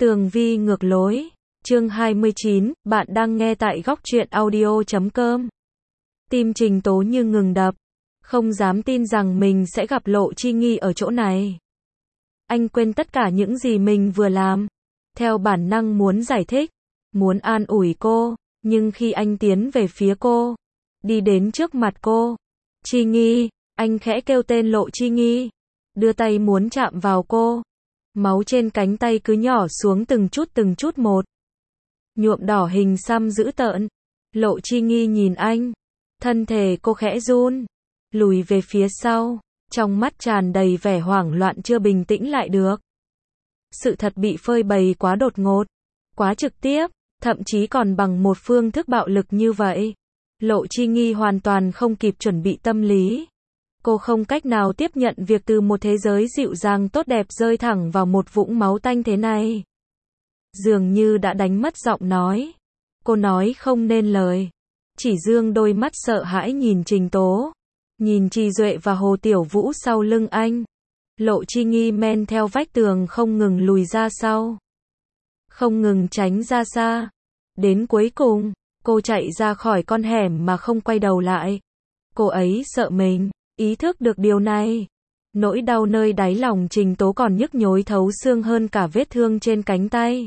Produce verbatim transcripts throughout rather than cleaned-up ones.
Tường vi ngược lối, chương hai mươi chín, bạn đang nghe tại góc truyện audio chấm com. Tim Trình Tố như ngừng đập, không dám tin rằng mình sẽ gặp Lộ Chi Nghi ở chỗ này. Anh quên tất cả những gì mình vừa làm, theo bản năng muốn giải thích, muốn an ủi cô, nhưng khi anh tiến về phía cô, đi đến trước mặt cô, Chi Nghi, anh khẽ kêu tên Lộ Chi Nghi, đưa tay muốn chạm vào cô. Máu trên cánh tay cứ nhỏ xuống từng chút từng chút một. Nhuộm đỏ hình xăm dữ tợn. Lộ Chi Nghi nhìn anh. Thân thể cô khẽ run. Lùi về phía sau. Trong mắt tràn đầy vẻ hoảng loạn chưa bình tĩnh lại được. Sự thật bị phơi bày quá đột ngột. Quá trực tiếp. Thậm chí còn bằng một phương thức bạo lực như vậy. Lộ Chi Nghi hoàn toàn không kịp chuẩn bị tâm lý. Cô không cách nào tiếp nhận việc từ một thế giới dịu dàng tốt đẹp rơi thẳng vào một vũng máu tanh thế này. Dường như đã đánh mất giọng nói. Cô nói không nên lời. Chỉ dương đôi mắt sợ hãi nhìn Trình Tố. Nhìn Trì Duệ và Hồ Tiểu Vũ sau lưng anh. Lộ Chi Nghi men theo vách tường không ngừng lùi ra sau. Không ngừng tránh ra xa. Đến cuối cùng, cô chạy ra khỏi con hẻm mà không quay đầu lại. Cô ấy sợ mình. Ý thức được điều này, nỗi đau nơi đáy lòng Trình Tố còn nhức nhối thấu xương hơn cả vết thương trên cánh tay.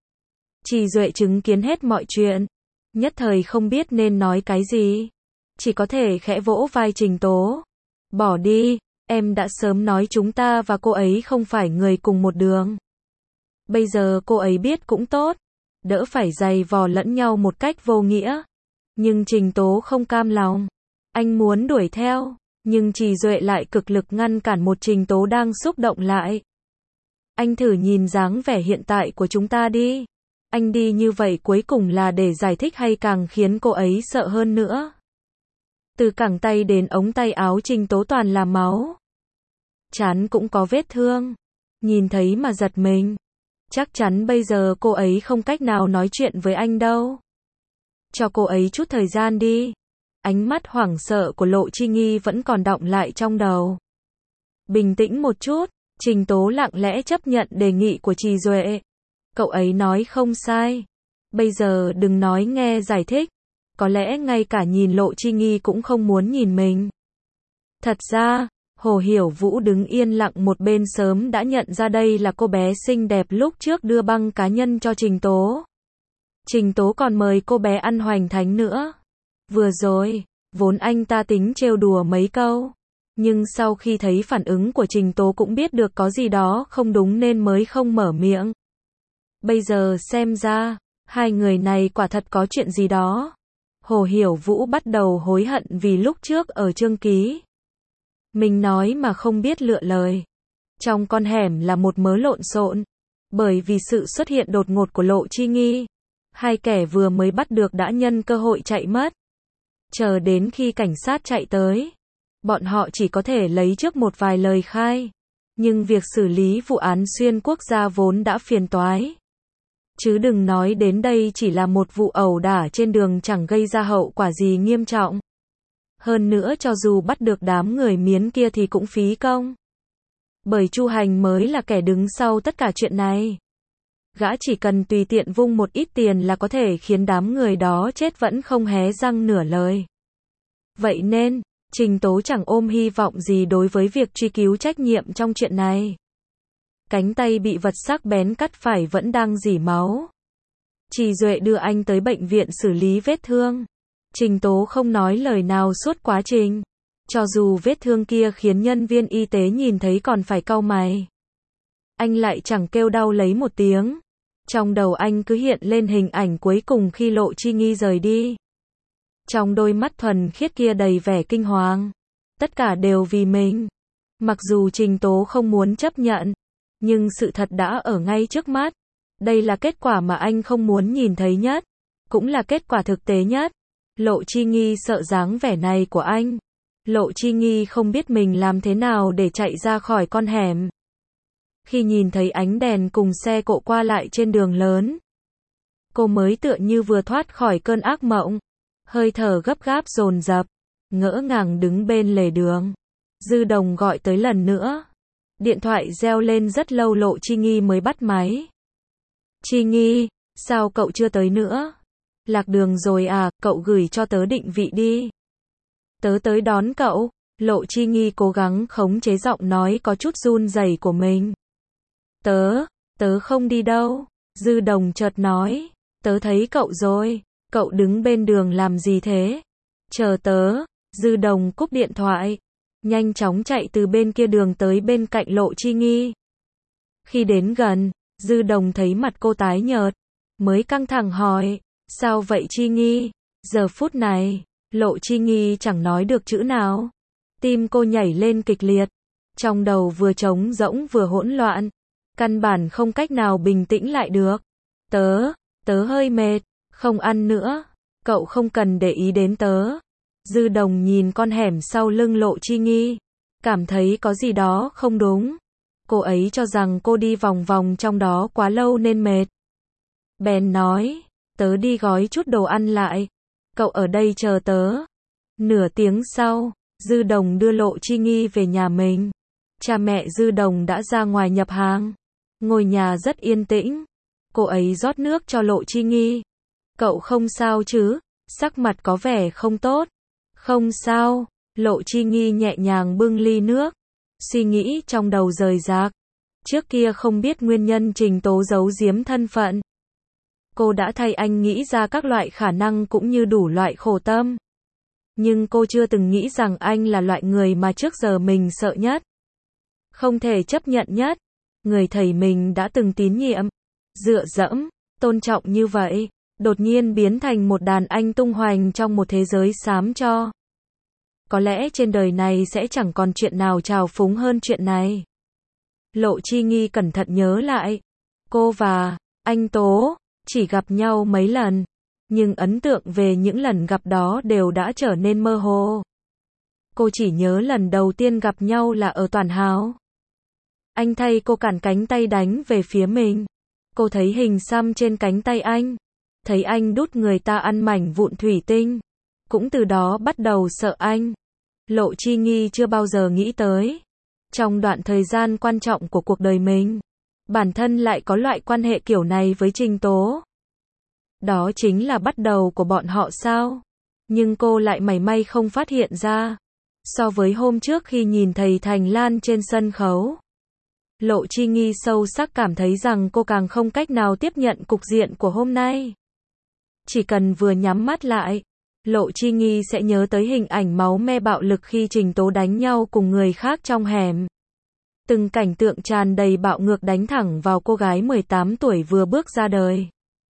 Trì Duệ chứng kiến hết mọi chuyện, nhất thời không biết nên nói cái gì, chỉ có thể khẽ vỗ vai Trình Tố. Bỏ đi, em đã sớm nói chúng ta và cô ấy không phải người cùng một đường. Bây giờ cô ấy biết cũng tốt, đỡ phải giày vò lẫn nhau một cách vô nghĩa. Nhưng Trình Tố không cam lòng, anh muốn đuổi theo. Nhưng Trì Duệ lại cực lực ngăn cản một Trình Tố đang xúc động lại. Anh thử nhìn dáng vẻ hiện tại của chúng ta đi. Anh đi như vậy cuối cùng là để giải thích hay càng khiến cô ấy sợ hơn nữa. Từ cẳng tay đến ống tay áo Trình Tố toàn là máu. Trán cũng có vết thương. Nhìn thấy mà giật mình. Chắc chắn bây giờ cô ấy không cách nào nói chuyện với anh đâu. Cho cô ấy chút thời gian đi. Ánh mắt hoảng sợ của Lộ Chi Nghi vẫn còn đọng lại trong đầu. Bình tĩnh một chút, Trình Tố lặng lẽ chấp nhận đề nghị của Trì Duệ. Cậu ấy nói không sai. Bây giờ đừng nói nghe giải thích. Có lẽ ngay cả nhìn Lộ Chi Nghi cũng không muốn nhìn mình. Thật ra, Hồ Hiểu Vũ đứng yên lặng một bên sớm đã nhận ra đây là cô bé xinh đẹp lúc trước đưa băng cá nhân cho Trình Tố. Trình Tố còn mời cô bé ăn hoành thánh nữa. Vừa rồi, vốn anh ta tính trêu đùa mấy câu, nhưng sau khi thấy phản ứng của Trình Tố cũng biết được có gì đó không đúng nên mới không mở miệng. Bây giờ xem ra, hai người này quả thật có chuyện gì đó. Hồ Hiểu Vũ bắt đầu hối hận vì lúc trước ở Chương Ký. Mình nói mà không biết lựa lời. Trong con hẻm là một mớ lộn xộn, bởi vì sự xuất hiện đột ngột của Lộ Chi Nghi. Hai kẻ vừa mới bắt được đã nhân cơ hội chạy mất. Chờ đến khi cảnh sát chạy tới, bọn họ chỉ có thể lấy trước một vài lời khai. Nhưng việc xử lý vụ án xuyên quốc gia vốn đã phiền toái. Chứ đừng nói đến đây chỉ là một vụ ẩu đả trên đường chẳng gây ra hậu quả gì nghiêm trọng. Hơn nữa cho dù bắt được đám người Miến kia thì cũng phí công. Bởi Chu Hành mới là kẻ đứng sau tất cả chuyện này. Gã chỉ cần tùy tiện vung một ít tiền là có thể khiến đám người đó chết vẫn không hé răng nửa lời. Vậy nên, Trình Tố chẳng ôm hy vọng gì đối với việc truy cứu trách nhiệm trong chuyện này. Cánh tay bị vật sắc bén cắt phải vẫn đang rỉ máu. Trì Duệ đưa anh tới bệnh viện xử lý vết thương. Trình Tố không nói lời nào suốt quá trình. Cho dù vết thương kia khiến nhân viên y tế nhìn thấy còn phải cau mày. Anh lại chẳng kêu đau lấy một tiếng. Trong đầu anh cứ hiện lên hình ảnh cuối cùng khi Lộ Chi Nghi rời đi. Trong đôi mắt thuần khiết kia đầy vẻ kinh hoàng. Tất cả đều vì mình. Mặc dù Trình Tố không muốn chấp nhận, nhưng sự thật đã ở ngay trước mắt. Đây là kết quả mà anh không muốn nhìn thấy nhất. Cũng là kết quả thực tế nhất. Lộ Chi Nghi sợ dáng vẻ này của anh. Lộ Chi Nghi không biết mình làm thế nào để chạy ra khỏi con hẻm. Khi nhìn thấy ánh đèn cùng xe cộ qua lại trên đường lớn, cô mới tựa như vừa thoát khỏi cơn ác mộng. Hơi thở gấp gáp dồn dập, ngỡ ngàng đứng bên lề đường. Dư Đồng gọi tới lần nữa. Điện thoại reo lên rất lâu Lộ Chi Nghi mới bắt máy. Chi Nghi, sao cậu chưa tới nữa? Lạc đường rồi à, cậu gửi cho tớ định vị đi. Tớ tới đón cậu. Lộ Chi Nghi cố gắng khống chế giọng nói có chút run rẩy của mình. Tớ, tớ không đi đâu. Dư Đồng chợt nói, tớ thấy cậu rồi, cậu đứng bên đường làm gì thế? Chờ tớ. Dư Đồng cúp điện thoại, nhanh chóng chạy từ bên kia đường tới bên cạnh Lộ Chi Nghi. Khi đến gần, Dư Đồng thấy mặt cô tái nhợt, mới căng thẳng hỏi, sao vậy Chi Nghi? Giờ phút này, Lộ Chi Nghi chẳng nói được chữ nào. Tim cô nhảy lên kịch liệt, trong đầu vừa trống rỗng vừa hỗn loạn, căn bản không cách nào bình tĩnh lại được. Tớ, tớ hơi mệt, không ăn nữa, cậu không cần để ý đến tớ. Dư Đồng nhìn con hẻm sau lưng Lộ Chi Nghi, cảm thấy có gì đó không đúng. Cô ấy cho rằng cô đi vòng vòng trong đó quá lâu nên mệt. Bèn nói, tớ đi gói chút đồ ăn lại, cậu ở đây chờ tớ. Nửa tiếng sau, Dư Đồng đưa Lộ Chi Nghi về nhà mình. Cha mẹ Dư Đồng đã ra ngoài nhập hàng. Ngôi nhà rất yên tĩnh. Cô ấy rót nước cho Lộ Chi Nghi. Cậu không sao chứ? Sắc mặt có vẻ không tốt. Không sao. Lộ Chi Nghi nhẹ nhàng bưng ly nước. Suy nghĩ trong đầu rời rạc. Trước kia không biết nguyên nhân Trình Tố giấu giếm thân phận. Cô đã thay anh nghĩ ra các loại khả năng cũng như đủ loại khổ tâm. Nhưng cô chưa từng nghĩ rằng anh là loại người mà trước giờ mình sợ nhất. Không thể chấp nhận nhất. Người thầy mình đã từng tín nhiệm, dựa dẫm, tôn trọng như vậy, đột nhiên biến thành một đàn anh tung hoành trong một thế giới xám cho. Có lẽ trên đời này sẽ chẳng còn chuyện nào trào phúng hơn chuyện này. Lộ Chi Nghi cẩn thận nhớ lại. Cô và anh Tố chỉ gặp nhau mấy lần. Nhưng ấn tượng về những lần gặp đó đều đã trở nên mơ hồ. Cô chỉ nhớ lần đầu tiên gặp nhau là ở Toàn Hào. Anh thay cô cản cánh tay đánh về phía mình. Cô thấy hình xăm trên cánh tay anh. Thấy anh đút người ta ăn mảnh vụn thủy tinh. Cũng từ đó bắt đầu sợ anh. Lộ Chi Nghi chưa bao giờ nghĩ tới. Trong đoạn thời gian quan trọng của cuộc đời mình, bản thân lại có loại quan hệ kiểu này với Trình Tố. Đó chính là bắt đầu của bọn họ sao? Nhưng cô lại mảy may không phát hiện ra. So với hôm trước khi nhìn thầy Thành Lan trên sân khấu, Lộ Chi Nghi sâu sắc cảm thấy rằng cô càng không cách nào tiếp nhận cục diện của hôm nay. Chỉ cần vừa nhắm mắt lại, Lộ Chi Nghi sẽ nhớ tới hình ảnh máu me bạo lực khi Trình Tố đánh nhau cùng người khác trong hẻm. Từng cảnh tượng tràn đầy bạo ngược đánh thẳng vào cô gái mười tám tuổi vừa bước ra đời.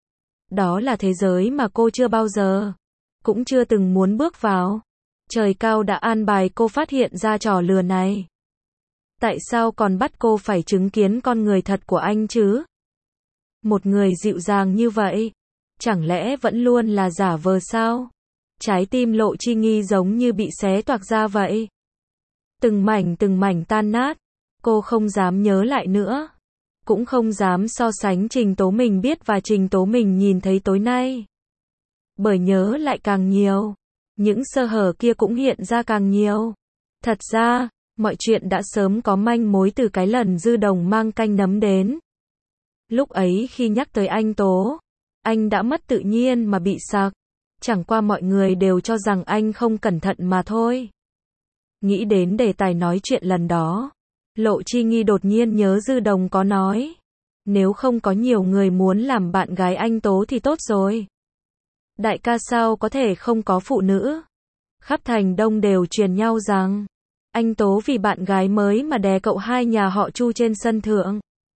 Đó là thế giới mà cô chưa bao giờ, cũng chưa từng muốn bước vào. Trời cao đã an bài cô phát hiện ra trò lừa này. Tại sao còn bắt cô phải chứng kiến con người thật của anh chứ? Một người dịu dàng như vậy, chẳng lẽ vẫn luôn là giả vờ sao? Trái tim Lộ Chi Nghi giống như bị xé toạc ra vậy. Từng mảnh từng mảnh tan nát, cô không dám nhớ lại nữa. Cũng không dám so sánh Trình Tố mình biết và Trình Tố mình nhìn thấy tối nay. Bởi nhớ lại càng nhiều, những sơ hở kia cũng hiện ra càng nhiều. Thật ra, mọi chuyện đã sớm có manh mối từ cái lần Dư Đồng mang canh nấm đến. Lúc ấy khi nhắc tới anh Tố, anh đã mất tự nhiên mà bị sặc. Chẳng qua mọi người đều cho rằng anh không cẩn thận mà thôi. Nghĩ đến đề tài nói chuyện lần đó, Lộ Chi Nghi đột nhiên nhớ Dư Đồng có nói, nếu không có nhiều người muốn làm bạn gái anh Tố thì tốt rồi. Đại ca sao có thể không có phụ nữ? Khắp thành Đông đều truyền nhau rằng, anh Tố vì bạn gái mới mà đè cậu hai nhà họ Chu trên sân thượng.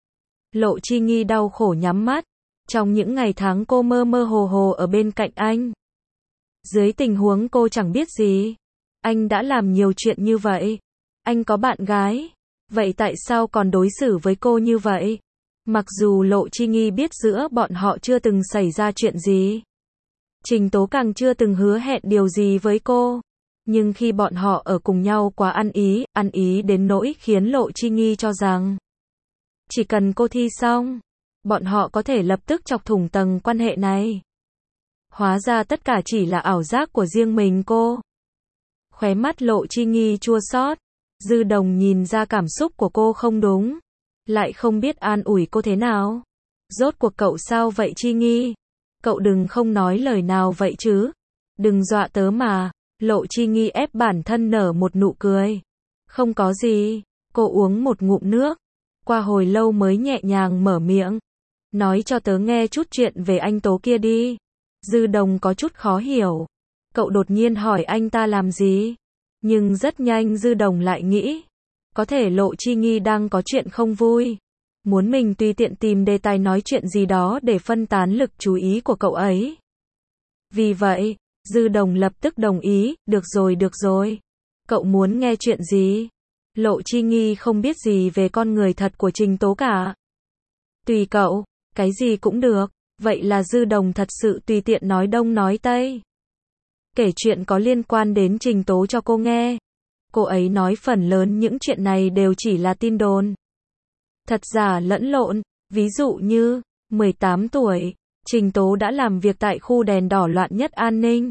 Lộ Chi Nghi đau khổ nhắm mắt. Trong những ngày tháng cô mơ mơ hồ hồ ở bên cạnh anh. Dưới tình huống cô chẳng biết gì, anh đã làm nhiều chuyện như vậy. Anh có bạn gái, vậy tại sao còn đối xử với cô như vậy? Mặc dù Lộ Chi Nghi biết giữa bọn họ chưa từng xảy ra chuyện gì, Trình Tố càng chưa từng hứa hẹn điều gì với cô. Nhưng khi bọn họ ở cùng nhau quá ăn ý, ăn ý đến nỗi khiến Lộ Chi Nghi cho rằng chỉ cần cô thi xong, bọn họ có thể lập tức chọc thủng tầng quan hệ này. Hóa ra tất cả chỉ là ảo giác của riêng mình cô. Khóe mắt Lộ Chi Nghi chua xót. Dư Đồng nhìn ra cảm xúc của cô không đúng, lại không biết an ủi cô thế nào. Rốt cuộc cậu sao vậy Chi Nghi? Cậu đừng không nói lời nào vậy chứ. Đừng dọa tớ mà. Lộ Chi Nghi ép bản thân nở một nụ cười. Không có gì. Cô uống một ngụm nước. Qua hồi lâu mới nhẹ nhàng mở miệng. Nói cho tớ nghe chút chuyện về anh Tố kia đi. Dư Đồng có chút khó hiểu. Cậu đột nhiên hỏi anh ta làm gì? Nhưng rất nhanh Dư Đồng lại nghĩ. Có thể Lộ Chi Nghi đang có chuyện không vui. Muốn mình tùy tiện tìm đề tài nói chuyện gì đó để phân tán lực chú ý của cậu ấy. Vì vậy, Dư Đồng lập tức đồng ý, được rồi được rồi. Cậu muốn nghe chuyện gì? Lộ Chi Nghi không biết gì về con người thật của Trình Tố cả. Tùy cậu, cái gì cũng được. Vậy là Dư Đồng thật sự tùy tiện nói đông nói tây. Kể chuyện có liên quan đến Trình Tố cho cô nghe. Cô ấy nói phần lớn những chuyện này đều chỉ là tin đồn. Thật giả lẫn lộn, ví dụ như, mười tám tuổi, Trình Tố đã làm việc tại khu đèn đỏ loạn nhất An Ninh.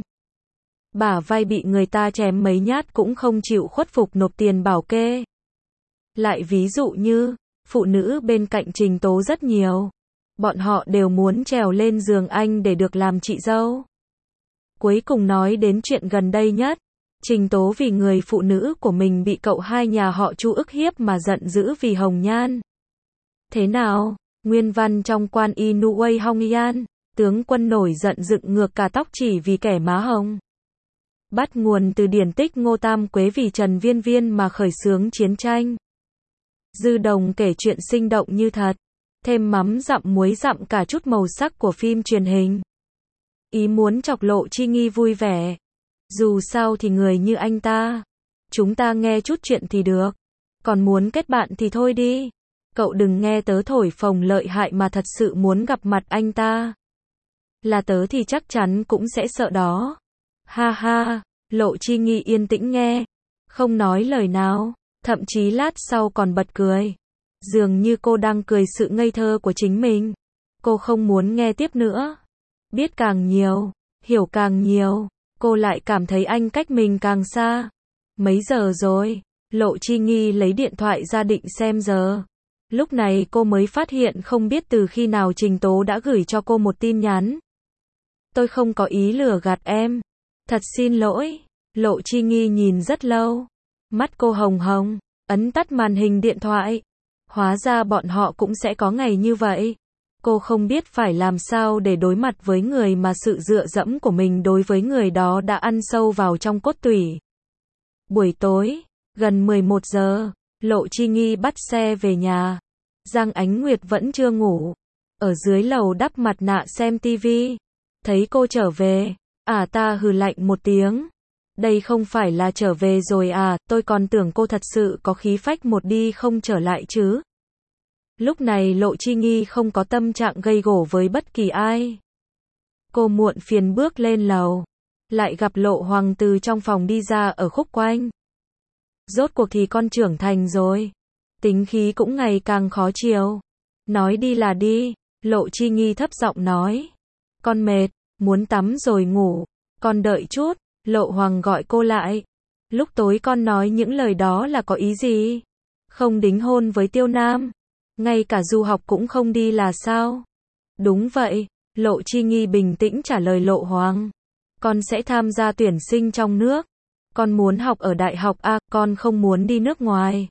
Bả vai bị người ta chém mấy nhát cũng không chịu khuất phục nộp tiền bảo kê. Lại ví dụ như, phụ nữ bên cạnh Trình Tố rất nhiều. Bọn họ đều muốn trèo lên giường anh để được làm chị dâu. Cuối cùng nói đến chuyện gần đây nhất. Trình Tố vì người phụ nữ của mình bị cậu hai nhà họ Chu ức hiếp mà giận dữ vì hồng nhan. Thế nào? Nguyên văn trong Quan Y Nu Wei Hong Yan, tướng quân nổi giận dựng ngược cả tóc chỉ vì kẻ má hồng. Bắt nguồn từ điển tích Ngô Tam Quế vì Trần Viên Viên mà khởi xướng chiến tranh. Dư Đồng kể chuyện sinh động như thật, thêm mắm dặm muối dặm cả chút màu sắc của phim truyền hình. Ý muốn chọc Lộ Chi Nghi vui vẻ. Dù sao thì người như anh ta, chúng ta nghe chút chuyện thì được. Còn muốn kết bạn thì thôi đi. Cậu đừng nghe tớ thổi phồng lợi hại mà thật sự muốn gặp mặt anh ta. Là tớ thì chắc chắn cũng sẽ sợ đó. Ha ha, Lộ Chi Nghi yên tĩnh nghe, không nói lời nào, thậm chí lát sau còn bật cười. Dường như cô đang cười sự ngây thơ của chính mình. Cô không muốn nghe tiếp nữa. Biết càng nhiều, hiểu càng nhiều, cô lại cảm thấy anh cách mình càng xa. Mấy giờ rồi? Lộ Chi Nghi lấy điện thoại ra định xem giờ. Lúc này cô mới phát hiện không biết từ khi nào Trình Tố đã gửi cho cô một tin nhắn. Tôi không có ý lừa gạt em. Thật xin lỗi. Lộ Chi Nghi nhìn rất lâu. Mắt cô hồng hồng, ấn tắt màn hình điện thoại. Hóa ra bọn họ cũng sẽ có ngày như vậy. Cô không biết phải làm sao để đối mặt với người mà sự dựa dẫm của mình đối với người đó đã ăn sâu vào trong cốt tủy. Buổi tối, gần mười một giờ, Lộ Chi Nghi bắt xe về nhà. Giang Ánh Nguyệt vẫn chưa ngủ. Ở dưới lầu đắp mặt nạ xem tivi. Thấy cô trở về, à ta hừ lạnh một tiếng. Đây không phải là trở về rồi à, tôi còn tưởng cô thật sự có khí phách một đi không trở lại chứ. Lúc này Lộ Chi Nghi không có tâm trạng gây gổ với bất kỳ ai. Cô muộn phiền bước lên lầu. Lại gặp Lộ Hoàng từ trong phòng đi ra ở khúc quanh. Rốt cuộc thì con trưởng thành rồi. Tính khí cũng ngày càng khó chiều. Nói đi là đi. Lộ Chi Nghi thấp giọng nói. Con mệt, muốn tắm rồi ngủ. Con đợi chút. Lộ Hoàng gọi cô lại. Lúc tối con nói những lời đó là có ý gì? Không đính hôn với Tiêu Nam. Ngay cả du học cũng không đi là sao? Đúng vậy. Lộ Chi Nghi bình tĩnh trả lời Lộ Hoàng. Con sẽ tham gia tuyển sinh trong nước. Con muốn học ở đại học A, con không muốn đi nước ngoài.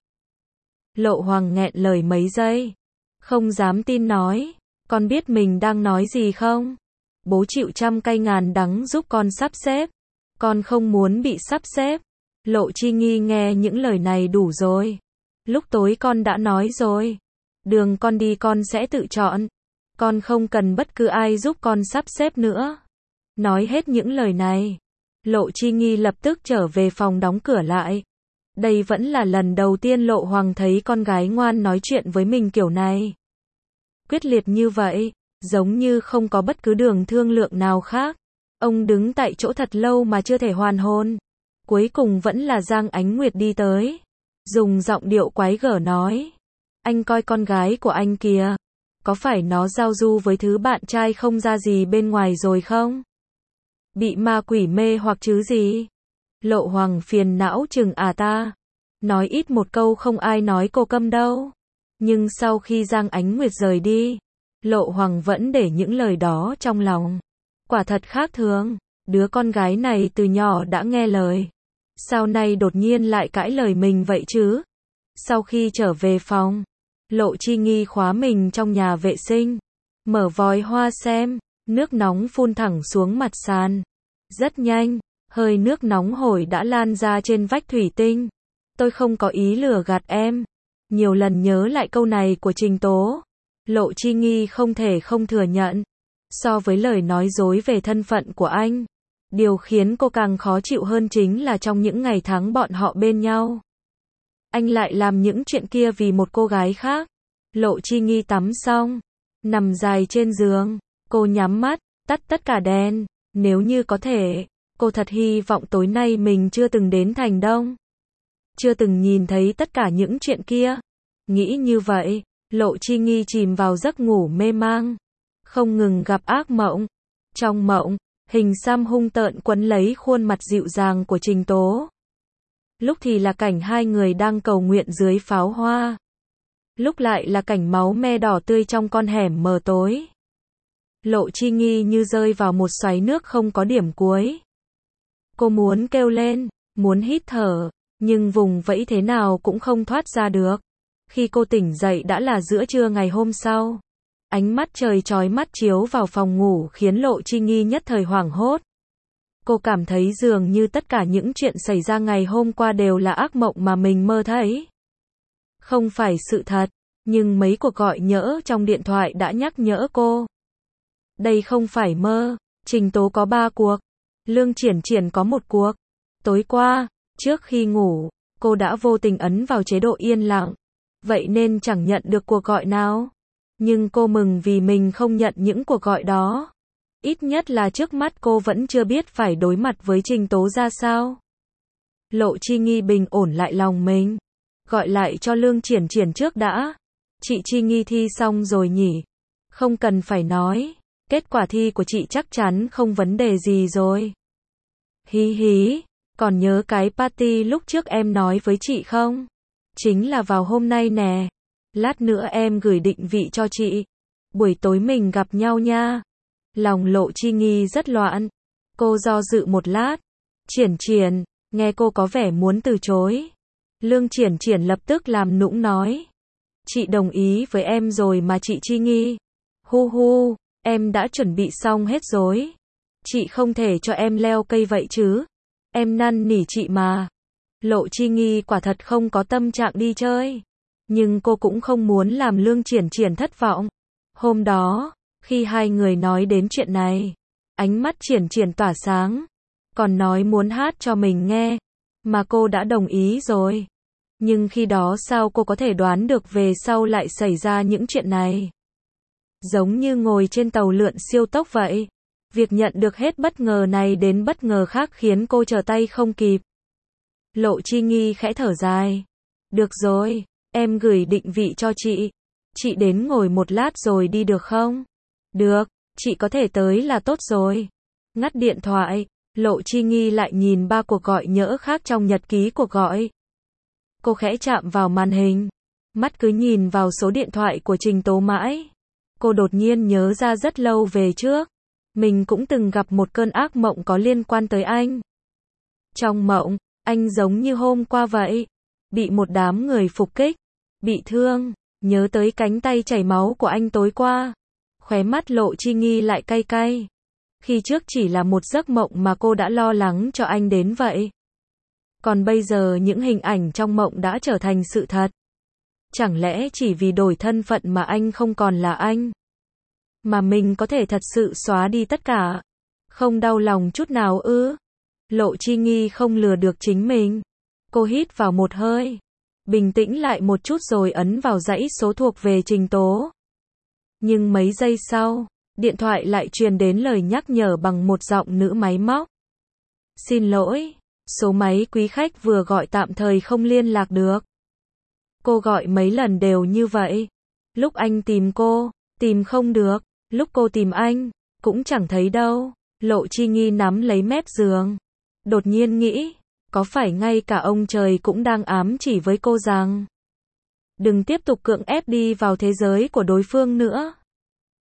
Lộ Hoàng nghẹn lời mấy giây. Không dám tin nói. Con biết mình đang nói gì không? Bố chịu trăm cay ngàn đắng giúp con sắp xếp. Con không muốn bị sắp xếp. Lộ Chi Nghi nghe những lời này đủ rồi. Lúc tối con đã nói rồi. Đường con đi con sẽ tự chọn. Con không cần bất cứ ai giúp con sắp xếp nữa. Nói hết những lời này. Lộ Chi Nghi lập tức trở về phòng đóng cửa lại. Đây vẫn là lần đầu tiên Lộ Hoàng thấy con gái ngoan nói chuyện với mình kiểu này. Quyết liệt như vậy, giống như không có bất cứ đường thương lượng nào khác. Ông đứng tại chỗ thật lâu mà chưa thể hoàn hồn. Cuối cùng vẫn là Giang Ánh Nguyệt đi tới. Dùng giọng điệu quái gở nói. Anh coi con gái của anh kìa. Có phải nó giao du với thứ bạn trai không ra gì bên ngoài rồi không? Bị ma quỷ mê hoặc chứ gì? Lộ Hoàng phiền não chừng à ta. Nói ít một câu không ai nói cô câm đâu. Nhưng sau khi Giang Ánh Nguyệt rời đi, Lộ Hoàng vẫn để những lời đó trong lòng. Quả thật khác thường, đứa con gái này từ nhỏ đã nghe lời. Sao nay đột nhiên lại cãi lời mình vậy chứ? Sau khi trở về phòng, Lộ Chi Nghi khóa mình trong nhà vệ sinh, mở vòi hoa xem, nước nóng phun thẳng xuống mặt sàn. Rất nhanh, hơi nước nóng hổi đã lan ra trên vách thủy tinh. Tôi không có ý lừa gạt em. Nhiều lần nhớ lại câu này của Trình Tố, Lộ Chi Nghi không thể không thừa nhận. So với lời nói dối về thân phận của anh, điều khiến cô càng khó chịu hơn chính là trong những ngày tháng bọn họ bên nhau, anh lại làm những chuyện kia vì một cô gái khác. Lộ Chi Nghi tắm xong, nằm dài trên giường, cô nhắm mắt, tắt tất cả đèn. Nếu như có thể, cô thật hy vọng tối nay mình chưa từng đến Thành Đông, chưa từng nhìn thấy tất cả những chuyện kia. Nghĩ như vậy, Lộ Chi Nghi chìm vào giấc ngủ mê mang, không ngừng gặp ác mộng. Trong mộng, hình xăm hung tợn quấn lấy khuôn mặt dịu dàng của Trình Tố. Lúc thì là cảnh hai người đang cầu nguyện dưới pháo hoa, lúc lại là cảnh máu me đỏ tươi trong con hẻm mờ tối. Lộ Chi Nghi như rơi vào một xoáy nước không có điểm cuối. Cô muốn kêu lên, muốn hít thở, nhưng vùng vẫy thế nào cũng không thoát ra được. Khi cô tỉnh dậy đã là giữa trưa ngày hôm sau. Ánh mắt trời chói mắt chiếu vào phòng ngủ khiến Lộ Chi Nghi nhất thời hoảng hốt. Cô cảm thấy dường như tất cả những chuyện xảy ra ngày hôm qua đều là ác mộng mà mình mơ thấy. Không phải sự thật, nhưng mấy cuộc gọi nhỡ trong điện thoại đã nhắc nhở cô. Đây không phải mơ, Trình Tố có ba cuộc, Lương Triển Triển có một cuộc. Tối qua, trước khi ngủ, cô đã vô tình ấn vào chế độ yên lặng, vậy nên chẳng nhận được cuộc gọi nào. Nhưng cô mừng vì mình không nhận những cuộc gọi đó. Ít nhất là trước mắt cô vẫn chưa biết phải đối mặt với Trình Tố ra sao. Lộ Chi Nghi bình ổn lại lòng mình. Gọi lại cho Lương Triển Triển trước đã. Chị Chi Nghi thi xong rồi nhỉ? Không cần phải nói. Kết quả thi của chị chắc chắn không vấn đề gì rồi. Hí hí, còn nhớ cái party lúc trước em nói với chị không? Chính là vào hôm nay nè. Lát nữa em gửi định vị cho chị. Buổi tối mình gặp nhau nha. Lòng Lộ Chi Nghi rất loạn. Cô do dự một lát. Triển Triển, nghe cô có vẻ muốn từ chối. Lương Triển Triển lập tức làm nũng nói. Chị đồng ý với em rồi mà chị Chi Nghi. Hu hu, em đã chuẩn bị xong hết rồi. Chị không thể cho em leo cây vậy chứ. Em năn nỉ chị mà. Lộ Chi Nghi quả thật không có tâm trạng đi chơi. Nhưng cô cũng không muốn làm Lương Triển Triển thất vọng. Hôm đó, khi hai người nói đến chuyện này, ánh mắt Triển Triển tỏa sáng. Còn nói muốn hát cho mình nghe. Mà cô đã đồng ý rồi. Nhưng khi đó sao cô có thể đoán được về sau lại xảy ra những chuyện này? Giống như ngồi trên tàu lượn siêu tốc vậy. Việc nhận được hết bất ngờ này đến bất ngờ khác khiến cô trở tay không kịp. Lộ Chi Nghi khẽ thở dài. Được rồi, em gửi định vị cho chị. Chị đến ngồi một lát rồi đi được không? Được, chị có thể tới là tốt rồi. Ngắt điện thoại, Lộ Chi Nghi lại nhìn ba cuộc gọi nhỡ khác trong nhật ký cuộc gọi. Cô khẽ chạm vào màn hình. Mắt cứ nhìn vào số điện thoại của Trình Tố mãi. Cô đột nhiên nhớ ra rất lâu về trước. Mình cũng từng gặp một cơn ác mộng có liên quan tới anh. Trong mộng, anh giống như hôm qua vậy. Bị một đám người phục kích. Bị thương. Nhớ tới cánh tay chảy máu của anh tối qua. Khóe mắt Lộ Chi Nghi lại cay cay. Khi trước chỉ là một giấc mộng mà cô đã lo lắng cho anh đến vậy. Còn bây giờ những hình ảnh trong mộng đã trở thành sự thật. Chẳng lẽ chỉ vì đổi thân phận mà anh không còn là anh? Mà mình có thể thật sự xóa đi tất cả? Không đau lòng chút nào ư? Lộ Chi Nghi không lừa được chính mình. Cô hít vào một hơi. Bình tĩnh lại một chút rồi ấn vào dãy số thuộc về Trình Tố. Nhưng mấy giây sau, điện thoại lại truyền đến lời nhắc nhở bằng một giọng nữ máy móc. Xin lỗi, số máy quý khách vừa gọi tạm thời không liên lạc được. Cô gọi mấy lần đều như vậy. Lúc anh tìm cô, tìm không được. Lúc cô tìm anh, cũng chẳng thấy đâu. Lộ Chi Nghi nắm lấy mép giường. Đột nhiên nghĩ, có phải ngay cả ông trời cũng đang ám chỉ với cô rằng đừng tiếp tục cưỡng ép đi vào thế giới của đối phương nữa.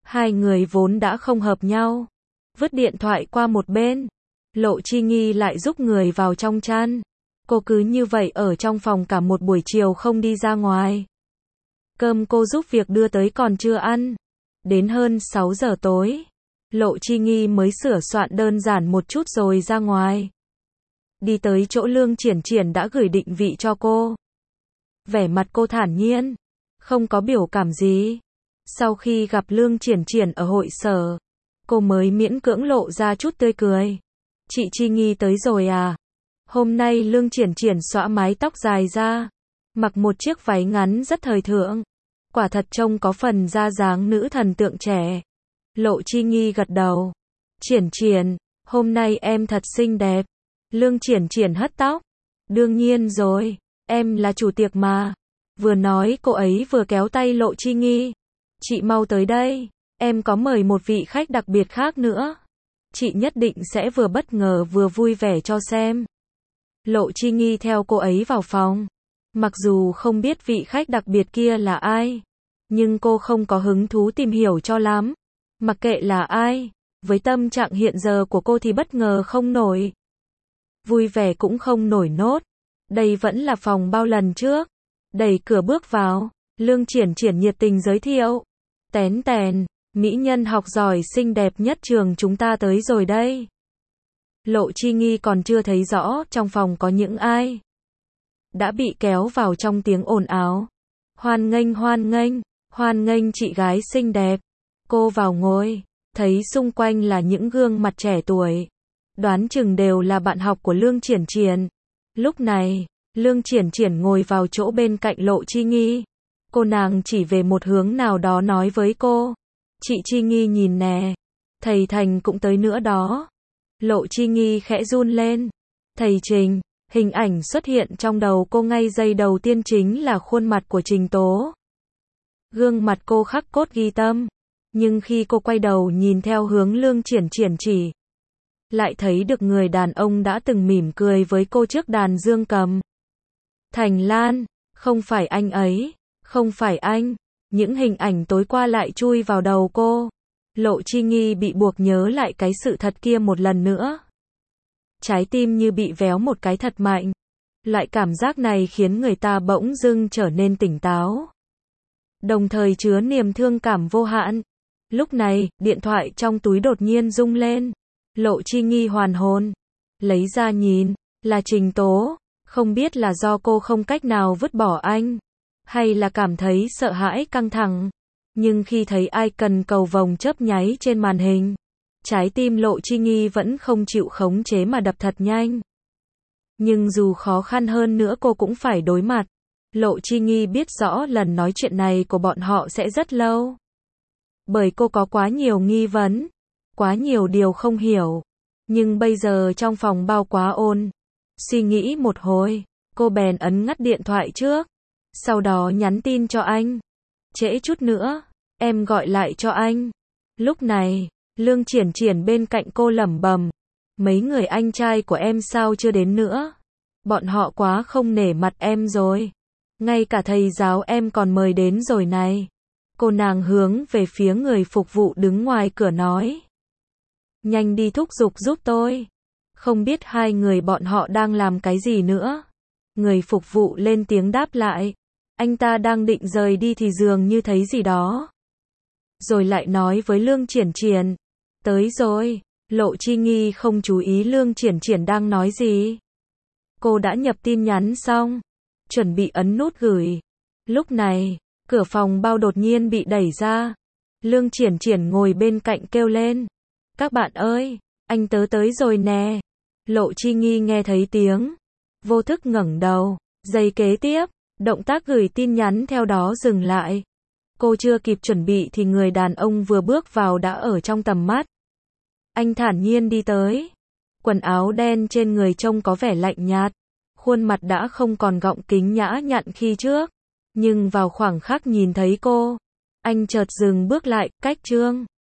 Hai người vốn đã không hợp nhau. Vứt điện thoại qua một bên. Lộ Chi Nghi lại giúp người vào trong chăn. Cô cứ như vậy ở trong phòng cả một buổi chiều không đi ra ngoài. Cơm cô giúp việc đưa tới còn chưa ăn. Đến hơn sáu giờ tối, Lộ Chi Nghi mới sửa soạn đơn giản một chút rồi ra ngoài. Đi tới chỗ Lương Triển Triển đã gửi định vị cho cô. Vẻ mặt cô thản nhiên, không có biểu cảm gì. Sau khi gặp Lương Triển Triển ở hội sở, cô mới miễn cưỡng lộ ra chút tươi cười. Chị Chi Nghi tới rồi à? Hôm nay Lương Triển Triển xõa mái tóc dài ra, mặc một chiếc váy ngắn rất thời thượng. Quả thật trông có phần ra dáng nữ thần tượng trẻ. Lộ Chi Nghi gật đầu. Triển Triển, hôm nay em thật xinh đẹp. Lương Triển Triển hất tóc. Đương nhiên rồi, em là chủ tiệc mà. Vừa nói cô ấy vừa kéo tay Lộ Chi Nghi. Chị mau tới đây, em có mời một vị khách đặc biệt khác nữa. Chị nhất định sẽ vừa bất ngờ vừa vui vẻ cho xem. Lộ Chi Nghi theo cô ấy vào phòng. Mặc dù không biết vị khách đặc biệt kia là ai, nhưng cô không có hứng thú tìm hiểu cho lắm. Mặc kệ là ai, với tâm trạng hiện giờ của cô thì bất ngờ không nổi. Vui vẻ cũng không nổi nốt. Đây vẫn là phòng bao lần trước. Đẩy cửa bước vào, Lương Triển Triển nhiệt tình giới thiệu. Tén tèn, mỹ nhân học giỏi xinh đẹp nhất trường chúng ta tới rồi đây. Lộ Chi Nghi còn chưa thấy rõ trong phòng có những ai. Đã bị kéo vào trong tiếng ồn ào. Hoan nghênh hoan nghênh, hoan nghênh chị gái xinh đẹp. Cô vào ngồi, thấy xung quanh là những gương mặt trẻ tuổi. Đoán chừng đều là bạn học của Lương Triển Triển. Lúc này, Lương Triển Triển ngồi vào chỗ bên cạnh Lộ Chi Nghi. Cô nàng chỉ về một hướng nào đó nói với cô. Chị Chi Nghi nhìn nè, thầy Thành cũng tới nữa đó. Lộ Chi Nghi khẽ run lên. Thầy Trình, hình ảnh xuất hiện trong đầu cô ngay giây đầu tiên chính là khuôn mặt của Trình Tố. Gương mặt cô khắc cốt ghi tâm. Nhưng khi cô quay đầu nhìn theo hướng Lương Triển Triển chỉ, lại thấy được người đàn ông đã từng mỉm cười với cô trước đàn dương cầm. Thành Lan, không phải anh ấy, không phải anh. Những hình ảnh tối qua lại chui vào đầu cô. Lộ Chi Nghi bị buộc nhớ lại cái sự thật kia một lần nữa. Trái tim như bị véo một cái thật mạnh. Loại cảm giác này khiến người ta bỗng dưng trở nên tỉnh táo, đồng thời chứa niềm thương cảm vô hạn. Lúc này, điện thoại trong túi đột nhiên rung lên. Lộ Chi Nghi hoàn hồn, lấy ra nhìn, là Trình Tố. Không biết là do cô không cách nào vứt bỏ anh, hay là cảm thấy sợ hãi căng thẳng. Nhưng khi thấy icon cầu vồng chớp nháy trên màn hình, trái tim Lộ Chi Nghi vẫn không chịu khống chế mà đập thật nhanh. Nhưng dù khó khăn hơn nữa cô cũng phải đối mặt. Lộ Chi Nghi biết rõ lần nói chuyện này của bọn họ sẽ rất lâu. Bởi cô có quá nhiều nghi vấn, quá nhiều điều không hiểu. Nhưng bây giờ trong phòng bao quá ồn. Suy nghĩ một hồi, cô bèn ấn ngắt điện thoại trước. Sau đó nhắn tin cho anh. Trễ chút nữa, em gọi lại cho anh. Lúc này, Lương Triển Triển bên cạnh cô lẩm bẩm. Mấy người anh trai của em sao chưa đến nữa? Bọn họ quá không nể mặt em rồi. Ngay cả thầy giáo em còn mời đến rồi này. Cô nàng hướng về phía người phục vụ đứng ngoài cửa nói. Nhanh đi thúc giục giúp tôi. Không biết hai người bọn họ đang làm cái gì nữa. Người phục vụ lên tiếng đáp lại. Anh ta đang định rời đi thì dường như thấy gì đó. Rồi lại nói với Lương Triển Triển. Tới rồi. Lộ Chi Nghi không chú ý Lương Triển Triển đang nói gì. Cô đã nhập tin nhắn xong, chuẩn bị ấn nút gửi. Lúc này, cửa phòng bao đột nhiên bị đẩy ra. Lương Triển Triển ngồi bên cạnh kêu lên. Các bạn ơi, anh tớ tới rồi nè. Lộ Chi Nghi nghe thấy tiếng, vô thức ngẩng đầu. Giây kế tiếp, động tác gửi tin nhắn theo đó dừng lại. Cô chưa kịp chuẩn bị thì người đàn ông vừa bước vào đã ở trong tầm mắt. Anh thản nhiên đi tới. Quần áo đen trên người trông có vẻ lạnh nhạt. Khuôn mặt đã không còn gọng kính nhã nhặn khi trước. Nhưng vào khoảng khắc nhìn thấy cô, anh chợt dừng bước lại, cách Trương.